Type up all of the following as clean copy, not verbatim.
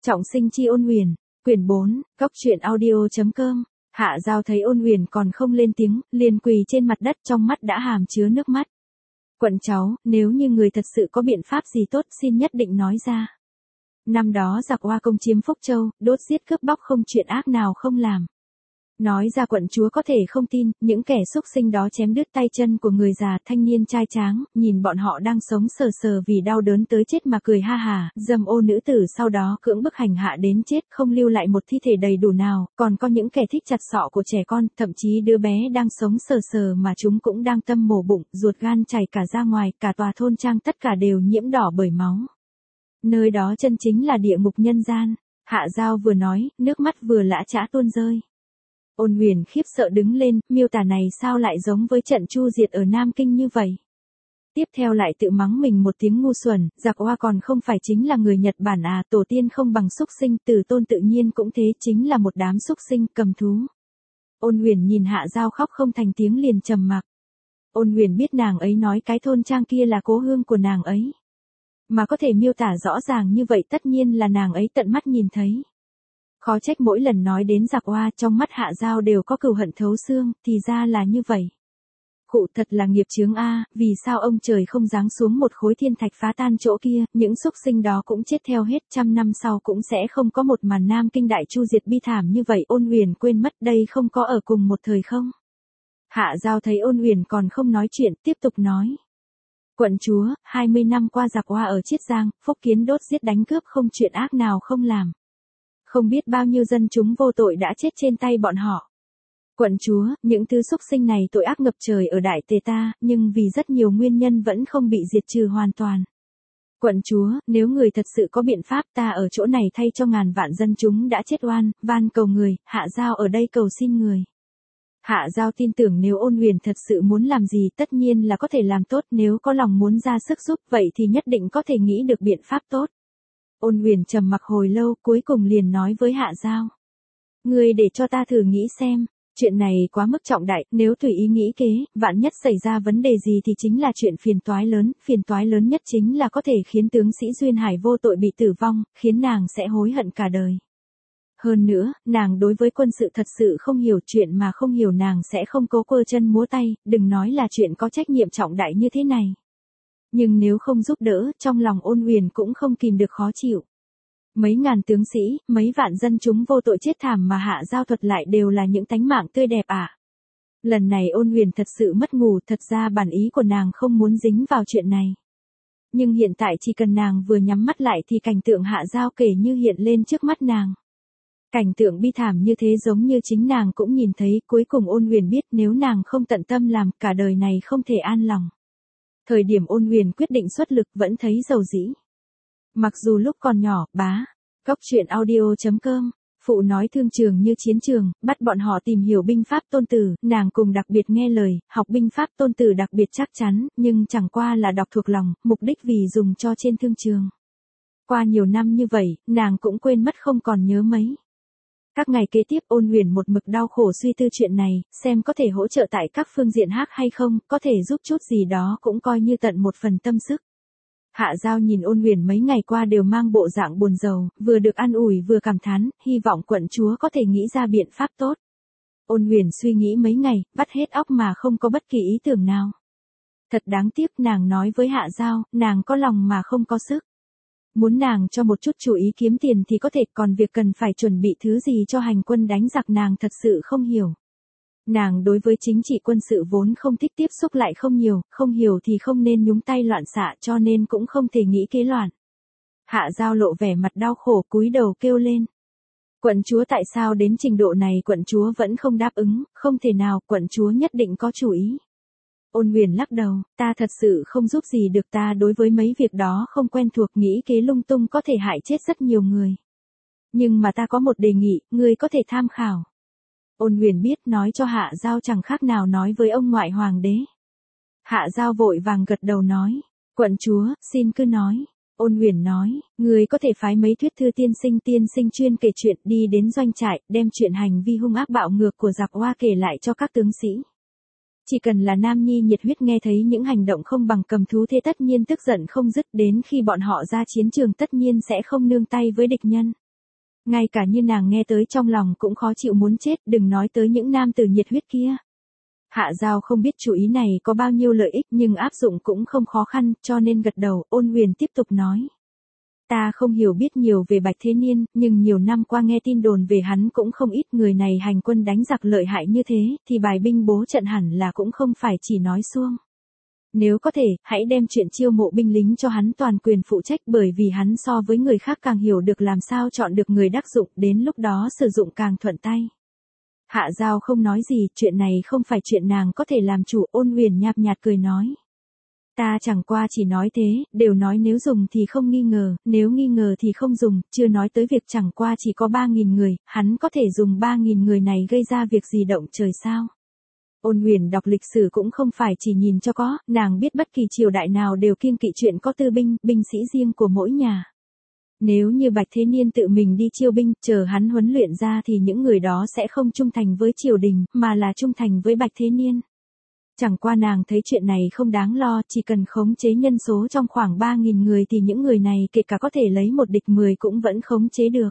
Trọng sinh chi Ôn Huyền, quyển 4, góc truyện audio.com. Hạ Giao thấy Ôn Huyền còn không lên tiếng, liền quỳ trên mặt đất, trong mắt đã hàm chứa nước mắt. Quận cháu, nếu như người thật sự có biện pháp gì tốt xin nhất định nói ra. Năm đó giặc Hoa công chiếm Phúc Châu, đốt giết cướp bóc không chuyện ác nào không làm. Nói ra quận chúa có thể không tin, những kẻ xúc sinh đó chém đứt tay chân của người già, thanh niên trai tráng, nhìn bọn họ đang sống sờ sờ vì đau đớn tới chết mà cười ha hà, dâm ô nữ tử sau đó cưỡng bức hành hạ đến chết, không lưu lại một thi thể đầy đủ nào, còn có những kẻ thích chặt sọ của trẻ con, thậm chí đứa bé đang sống sờ sờ mà chúng cũng đang tâm mổ bụng, ruột gan chảy cả ra ngoài, cả tòa thôn trang tất cả đều nhiễm đỏ bởi máu. Nơi đó chân chính là địa ngục nhân gian. Hạ Giao vừa nói, nước mắt vừa lã chã tuôn rơi. Ôn Huyền khiếp sợ đứng lên, miêu tả này sao lại giống với trận chu diệt ở Nam Kinh như vậy. Tiếp theo lại tự mắng mình một tiếng ngu xuẩn, giặc Hoa còn không phải chính là người Nhật Bản à, tổ tiên không bằng xúc sinh, Từ Tôn tự nhiên cũng thế, chính là một đám xúc sinh, cầm thú. Ôn Huyền nhìn Hạ Giao khóc không thành tiếng liền trầm mặc. Ôn Huyền biết nàng ấy nói cái thôn trang kia là cố hương của nàng ấy. Mà có thể miêu tả rõ ràng như vậy tất nhiên là nàng ấy tận mắt nhìn thấy. Khó trách mỗi lần nói đến giặc Hoa trong mắt Hạ Giao đều có cừu hận thấu xương, thì ra là như vậy. Khụ thật là nghiệp chướng a, vì sao ông trời không giáng xuống một khối thiên thạch phá tan chỗ kia, những xúc sinh đó cũng chết theo hết, 100 năm sau cũng sẽ không có một màn Nam Kinh đại chu diệt bi thảm như vậy. Ôn Huyền quên mất đây không có ở cùng một thời không. Hạ Giao thấy Ôn Huyền còn không nói chuyện, tiếp tục nói. Quận chúa, 20 năm qua giặc Hoa ở Chiết Giang, Phúc Kiến đốt giết đánh cướp không chuyện ác nào không làm. Không biết bao nhiêu dân chúng vô tội đã chết trên tay bọn họ. Quận chúa, những thứ xúc sinh này tội ác ngập trời ở Đại Tề ta, nhưng vì rất nhiều nguyên nhân vẫn không bị diệt trừ hoàn toàn. Quận chúa, nếu người thật sự có biện pháp ta ở chỗ này thay cho ngàn vạn dân chúng đã chết oan, van cầu người, Hạ Giao ở đây cầu xin người. Hạ Giao tin tưởng nếu Ôn Huyền thật sự muốn làm gì tất nhiên là có thể làm tốt, nếu có lòng muốn ra sức giúp vậy thì nhất định có thể nghĩ được biện pháp tốt. Ôn Huyền trầm mặc hồi lâu, cuối cùng liền nói với Hạ Giao. Ngươi để cho ta thử nghĩ xem, chuyện này quá mức trọng đại, nếu tùy ý nghĩ kế, vạn nhất xảy ra vấn đề gì thì chính là chuyện phiền toái lớn nhất chính là có thể khiến tướng sĩ Duyên Hải vô tội bị tử vong, khiến nàng sẽ hối hận cả đời. Hơn nữa, nàng đối với quân sự thật sự không hiểu, chuyện mà không hiểu nàng sẽ không cố quơ chân múa tay, đừng nói là chuyện có trách nhiệm trọng đại như thế này. Nhưng nếu không giúp đỡ, trong lòng Ôn Huyền cũng không kìm được khó chịu. Mấy ngàn tướng sĩ, mấy vạn dân chúng vô tội chết thảm mà Hạ Giao thuật lại đều là những tánh mạng tươi đẹp à. Lần này Ôn Huyền thật sự mất ngủ, thật ra bản ý của nàng không muốn dính vào chuyện này. Nhưng hiện tại chỉ cần nàng vừa nhắm mắt lại thì cảnh tượng Hạ Giao kể như hiện lên trước mắt nàng. Cảnh tượng bi thảm như thế giống như chính nàng cũng nhìn thấy, cuối cùng Ôn Huyền biết nếu nàng không tận tâm làm, cả đời này không thể an lòng. Thời điểm Ôn Huyền quyết định xuất lực vẫn thấy dầu dĩ. Mặc dù lúc còn nhỏ, bá, góc truyện audio.com, phụ nói thương trường như chiến trường, bắt bọn họ tìm hiểu binh pháp Tôn Tử, nàng cùng đặc biệt nghe lời, học binh pháp Tôn Tử đặc biệt chắc chắn, nhưng chẳng qua là đọc thuộc lòng, mục đích vì dùng cho trên thương trường. Qua nhiều năm như vậy, nàng cũng quên mất không còn nhớ mấy. Các ngày kế tiếp Ôn Huyền một mực đau khổ suy tư chuyện này, xem có thể hỗ trợ tại các phương diện khác hay không, có thể giúp chút gì đó cũng coi như tận một phần tâm sức. Hạ Giao nhìn Ôn Huyền mấy ngày qua đều mang bộ dạng buồn rầu, vừa được an ủi vừa cảm thán, hy vọng quận chúa có thể nghĩ ra biện pháp tốt. Ôn Huyền suy nghĩ mấy ngày, vắt hết óc mà không có bất kỳ ý tưởng nào. Thật đáng tiếc, nàng nói với Hạ Giao, nàng có lòng mà không có sức. Muốn nàng cho một chút chú ý kiếm tiền thì có thể, còn việc cần phải chuẩn bị thứ gì cho hành quân đánh giặc nàng thật sự không hiểu. Nàng đối với chính trị quân sự vốn không thích tiếp xúc lại không hiểu thì không nên nhúng tay loạn xạ cho nên cũng không thể nghĩ kế loạn. Hạ Giao lộ vẻ mặt đau khổ cúi đầu kêu lên. Quận chúa tại sao đến trình độ này quận chúa vẫn không đáp ứng, không thể nào, quận chúa nhất định có chủ ý. Ôn Huyền lắc đầu, ta thật sự không giúp gì được, ta đối với mấy việc đó không quen thuộc, nghĩ kế lung tung có thể hại chết rất nhiều người. Nhưng mà ta có một đề nghị, ngươi có thể tham khảo. Ôn Huyền biết nói cho Hạ Giao chẳng khác nào nói với ông ngoại hoàng đế. Hạ Giao vội vàng gật đầu nói, quận chúa, xin cứ nói. Ôn Huyền nói, người có thể phái mấy thuyết thư tiên sinh chuyên kể chuyện đi đến doanh trại, đem chuyện hành vi hung ác bạo ngược của giặc Hoa kể lại cho các tướng sĩ. Chỉ cần là nam nhi nhiệt huyết nghe thấy những hành động không bằng cầm thú thế tất nhiên tức giận không dứt, đến khi bọn họ ra chiến trường tất nhiên sẽ không nương tay với địch nhân. Ngay cả như nàng nghe tới trong lòng cũng khó chịu muốn chết, đừng nói tới những nam tử nhiệt huyết kia. Hạ Giao không biết chủ ý này có bao nhiêu lợi ích nhưng áp dụng cũng không khó khăn, cho nên gật đầu. Ôn Huyền tiếp tục nói. Ta không hiểu biết nhiều về Bạch Thế Niên, nhưng nhiều năm qua nghe tin đồn về hắn cũng không ít. Người này hành quân đánh giặc lợi hại như thế, thì bài binh bố trận hẳn là cũng không phải chỉ nói suông. Nếu có thể, hãy đem chuyện chiêu mộ binh lính cho hắn toàn quyền phụ trách, bởi vì hắn so với người khác càng hiểu được làm sao chọn được người đắc dụng, đến lúc đó sử dụng càng thuận tay. Hạ Giao không nói gì, chuyện này không phải chuyện nàng có thể làm chủ. Ôn Huyền nhạt nhạt cười nói. Ta chẳng qua chỉ nói thế, đều nói nếu dùng thì không nghi ngờ, nếu nghi ngờ thì không dùng, chưa nói tới việc chẳng qua chỉ có 3.000 người, hắn có thể dùng 3.000 người này gây ra việc gì động trời sao. Ôn Huyền đọc lịch sử cũng không phải chỉ nhìn cho có, nàng biết bất kỳ triều đại nào đều kiêng kỵ chuyện có tư binh, binh sĩ riêng của mỗi nhà. Nếu như Bạch Thế Niên tự mình đi chiêu binh, chờ hắn huấn luyện ra thì những người đó sẽ không trung thành với triều đình, mà là trung thành với Bạch Thế Niên. Chẳng qua nàng thấy chuyện này không đáng lo, chỉ cần khống chế nhân số trong khoảng 3.000 người thì những người này kể cả có thể lấy một địch 10 cũng vẫn khống chế được.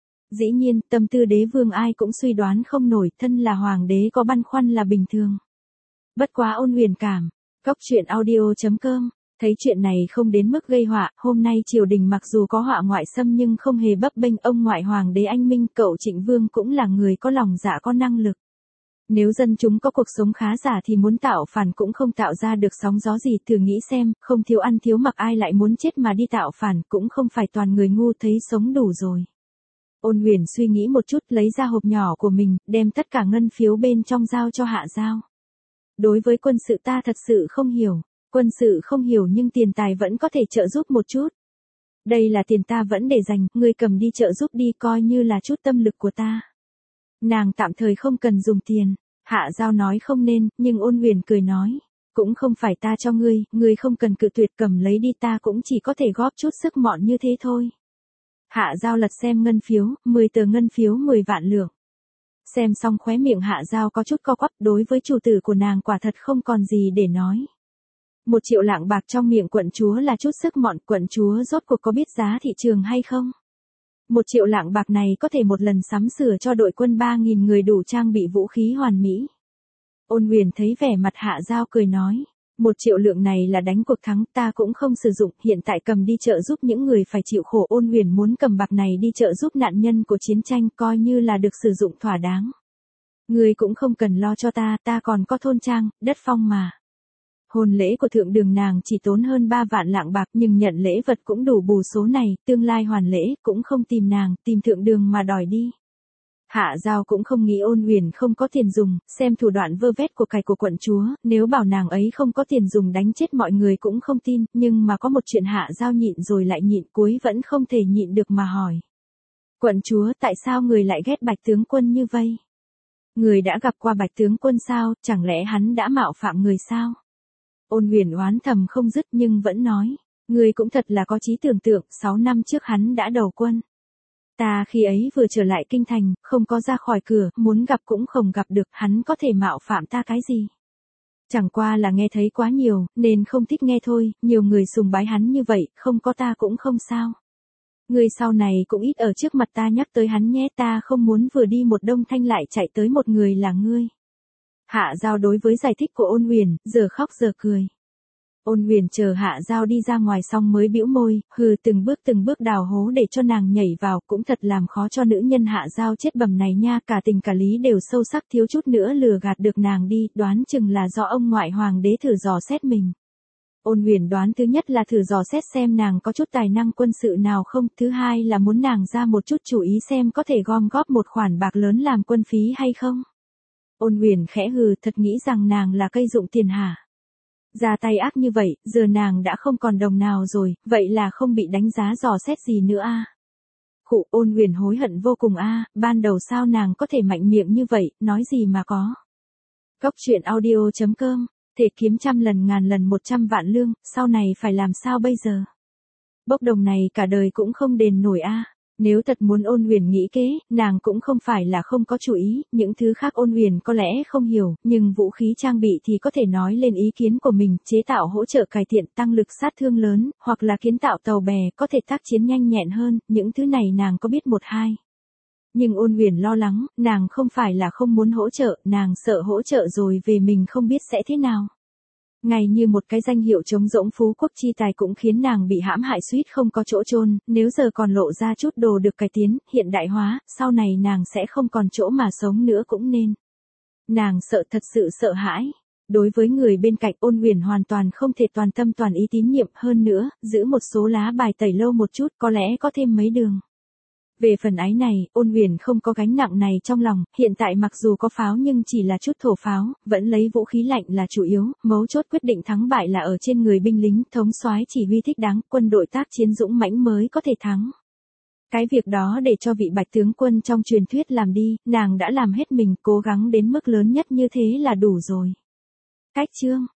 Dĩ nhiên, tâm tư đế vương ai cũng suy đoán không nổi, thân là hoàng đế có băn khoăn là bình thường. Bất quá Ôn Huyền cảm. Góc truyện audio.com. Thấy chuyện này không đến mức gây họa, hôm nay triều đình mặc dù có họa ngoại xâm nhưng không hề bấp bênh. Ông ngoại hoàng đế anh minh, cậu Trịnh Vương cũng là người có lòng dạ có năng lực. Nếu dân chúng có cuộc sống khá giả thì muốn tạo phản cũng không tạo ra được sóng gió gì. Thử nghĩ xem, không thiếu ăn thiếu mặc ai lại muốn chết mà đi tạo phản, cũng không phải toàn người ngu, thấy sống đủ rồi. Ôn Huyền suy nghĩ một chút, lấy ra hộp nhỏ của mình, đem tất cả ngân phiếu bên trong giao cho Hạ Giao. Đối với quân sự ta thật sự không hiểu. Quân sự không hiểu nhưng tiền tài vẫn có thể trợ giúp một chút. Đây là tiền ta vẫn để dành, ngươi cầm đi trợ giúp đi, coi như là chút tâm lực của ta. Nàng tạm thời không cần dùng tiền. Hạ Giao nói không nên, nhưng Ôn Huyền cười nói. Cũng không phải ta cho ngươi không cần cự tuyệt, cầm lấy đi, ta cũng chỉ có thể góp chút sức mọn như thế thôi. Hạ Giao lật xem ngân phiếu, 10 tờ ngân phiếu 10 vạn lượng. Xem xong khóe miệng Hạ Giao có chút co quắp, đối với chủ tử của nàng quả thật không còn gì để nói. 1 triệu lạng bạc trong miệng quận chúa là chút sức mọn, quận chúa rốt cuộc có biết giá thị trường hay không? 1 triệu lạng bạc này có thể một lần sắm sửa cho đội quân 3.000 người đủ trang bị vũ khí hoàn mỹ. Ôn Huyền thấy vẻ mặt Hạ Giao cười nói. 1 triệu lượng này là đánh cuộc thắng, ta cũng không sử dụng, hiện tại cầm đi trợ giúp những người phải chịu khổ. Ôn Huyền muốn cầm bạc này đi trợ giúp nạn nhân của chiến tranh, coi như là được sử dụng thỏa đáng. Ngươi cũng không cần lo cho ta còn có thôn trang, đất phong mà. Hôn lễ của thượng đường nàng chỉ tốn hơn 3 vạn lạng bạc nhưng nhận lễ vật cũng đủ bù số này, tương lai hoàn lễ cũng không tìm nàng, tìm thượng đường mà đòi đi. Hạ Giao cũng không nghĩ Ôn Huyền không có tiền dùng, xem thủ đoạn vơ vét của cải của quận chúa, nếu bảo nàng ấy không có tiền dùng đánh chết mọi người cũng không tin, nhưng mà có một chuyện Hạ Giao nhịn rồi lại nhịn, cuối vẫn không thể nhịn được mà hỏi. Quận chúa, tại sao người lại ghét Bạch tướng quân như vậy? Người đã gặp qua Bạch tướng quân sao, chẳng lẽ hắn đã mạo phạm người sao? Ôn Huyền oán thầm không dứt nhưng vẫn nói, người cũng thật là có trí tưởng tượng, 6 năm trước hắn đã đầu quân. Ta khi ấy vừa trở lại kinh thành, không có ra khỏi cửa, muốn gặp cũng không gặp được, hắn có thể mạo phạm ta cái gì? Chẳng qua là nghe thấy quá nhiều, nên không thích nghe thôi, nhiều người sùng bái hắn như vậy, không có ta cũng không sao. Người sau này cũng ít ở trước mặt ta nhắc tới hắn nhé, ta không muốn vừa đi một đông thanh lại chạy tới một người là ngươi. Hạ Giao đối với giải thích của Ôn Huyền, giờ khóc giờ cười. Ôn Huyền chờ Hạ Giao đi ra ngoài xong mới bĩu môi, từng bước đào hố để cho nàng nhảy vào, cũng thật làm khó cho nữ nhân Hạ Giao chết bầm này nha, cả tình cả lý đều sâu sắc, thiếu chút nữa lừa gạt được nàng đi, đoán chừng là do ông ngoại hoàng đế thử dò xét mình. Ôn Huyền đoán thứ nhất là thử dò xét xem nàng có chút tài năng quân sự nào không, thứ hai là muốn nàng ra một chút chủ ý xem có thể gom góp một khoản bạc lớn làm quân phí hay không. Ôn Huyền khẽ hừ, thật nghĩ rằng nàng là cây dụng tiền hả? Ra tay ác như vậy, giờ nàng đã không còn đồng nào rồi, vậy là không bị đánh giá dò xét gì nữa a. Khụ, Ôn Huyền hối hận vô cùng a, ban đầu sao nàng có thể mạnh miệng như vậy, nói gì mà có. Góc truyện audio.com, thể kiếm 100 lần ngàn lần 100 vạn lương, sau này phải làm sao bây giờ? Bốc đồng này cả đời cũng không đền nổi a. Nếu thật muốn Ôn Huyền nghĩ kế, nàng cũng không phải là không có chủ ý, những thứ khác Ôn Huyền có lẽ không hiểu, nhưng vũ khí trang bị thì có thể nói lên ý kiến của mình, chế tạo hỗ trợ cải thiện tăng lực sát thương lớn, hoặc là kiến tạo tàu bè có thể tác chiến nhanh nhẹn hơn, những thứ này nàng có biết một hai. Nhưng Ôn Huyền lo lắng, nàng không phải là không muốn hỗ trợ, nàng sợ hỗ trợ rồi về mình không biết sẽ thế nào. Ngay như một cái danh hiệu trống rỗng phú quốc chi tài cũng khiến nàng bị hãm hại suýt không có chỗ chôn, nếu giờ còn lộ ra chút đồ được cải tiến, hiện đại hóa, sau này nàng sẽ không còn chỗ mà sống nữa cũng nên. Nàng sợ, thật sự sợ hãi. Đối với người bên cạnh, Ôn Huyền hoàn toàn không thể toàn tâm toàn ý tín nhiệm, hơn nữa, giữ một số lá bài tẩy lâu một chút có lẽ có thêm mấy đường. Về phần ái này, Ôn Huyền không có gánh nặng này trong lòng, hiện tại mặc dù có pháo nhưng chỉ là chút thổ pháo, vẫn lấy vũ khí lạnh là chủ yếu, mấu chốt quyết định thắng bại là ở trên người binh lính, thống soái chỉ huy thích đáng, quân đội tác chiến dũng mãnh mới có thể thắng. Cái việc đó để cho vị Bạch tướng quân trong truyền thuyết làm đi, nàng đã làm hết mình, cố gắng đến mức lớn nhất như thế là đủ rồi. Cách chương